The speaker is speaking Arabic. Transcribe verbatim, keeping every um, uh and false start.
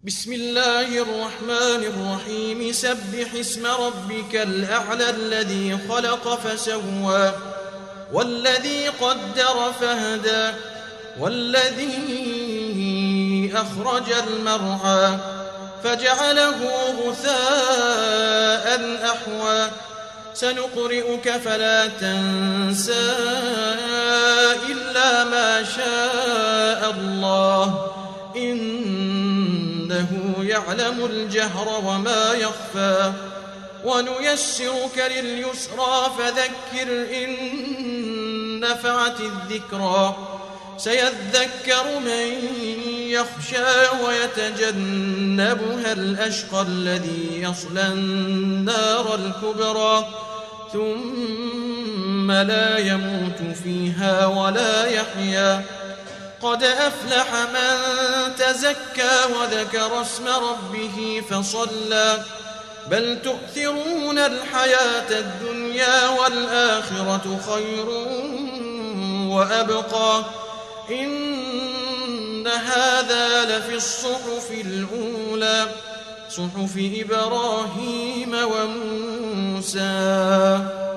بسم الله الرحمن الرحيم سبح اسم ربك الأعلى الذي خلق فسوى والذي قدر فهدى والذي أخرج المرعى فجعله غثاء أحوى سنقرئك فلا تنسى إلا ما شاء الله إنه يعلم الجهر وما يخفى ونيسرك لليسرى فذكر إن نفعت الذكرى سيذكر من يخشى ويتجنبها الأشقى الذي يصلى النار الكبرى ثم لا يموت فيها ولا يحيا قد أفلح من تزكى وذكر اسم ربه فصلى بل تؤثرون الحياة الدنيا والآخرة خير وأبقى إن هذا لفي الصحف الأولى صحف إبراهيم وموسى.